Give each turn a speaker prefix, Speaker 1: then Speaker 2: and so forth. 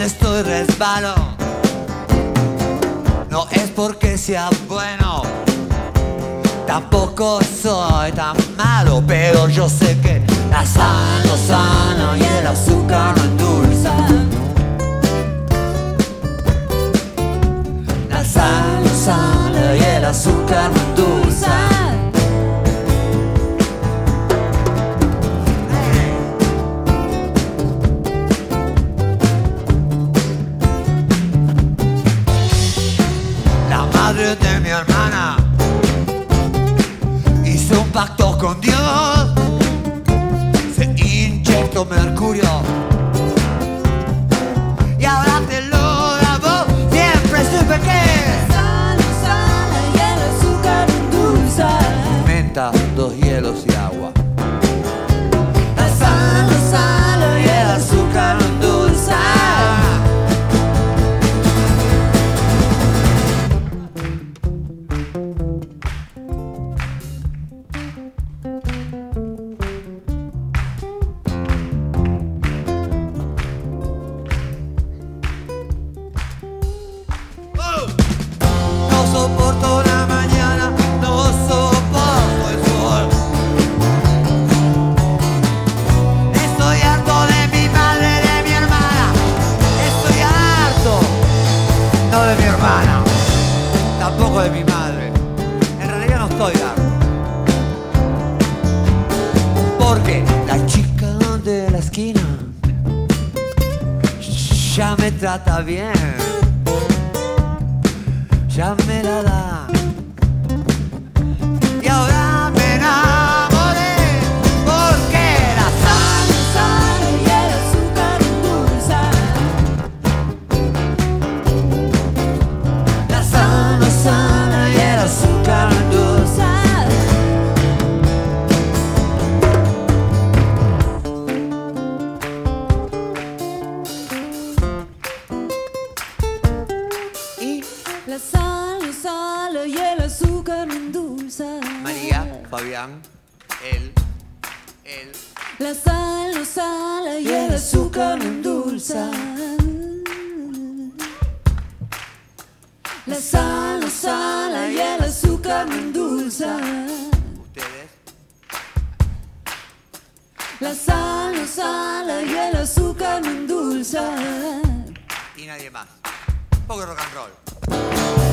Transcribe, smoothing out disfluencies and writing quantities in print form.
Speaker 1: donde estoy resbalo. No es porque sea bueno, tampoco soy tan malo, pero yo sé que la sal no sana y el azúcar no endulza. La sal no sana y el azúcar no endulza. La madre de mi hermana hizo un pacto con Dios, se inyectó mercurio y ahora te lo grabo. Siempre supe que
Speaker 2: la sal no sana y el azúcar no endulza.
Speaker 1: menta, 2 hielos y agua. La sal no sana y el azúcar no endulza. No soporto la mañana, no soporto el sol. Estoy harto de mi madre, de mi hermana. Estoy harto, no de mi hermana, tampoco de mi madre. En realidad no estoy harto, porque la chica de la esquina ya me trata bien, ya me la da. Y ahora me enamoré, porque la sal
Speaker 2: No sana y el azúcar no endulza.
Speaker 1: la sal no sana y el azúcar no endulza. Y
Speaker 2: La sal no sale y el azúcar no endulza.
Speaker 1: María, Fabián, él.
Speaker 2: La sal no sale y el azúcar no endulza. La sal no sale y el azúcar no endulza.
Speaker 1: Ustedes.
Speaker 2: La sal no sale y el azúcar no endulza.
Speaker 1: Y nadie más. Poco rock and roll.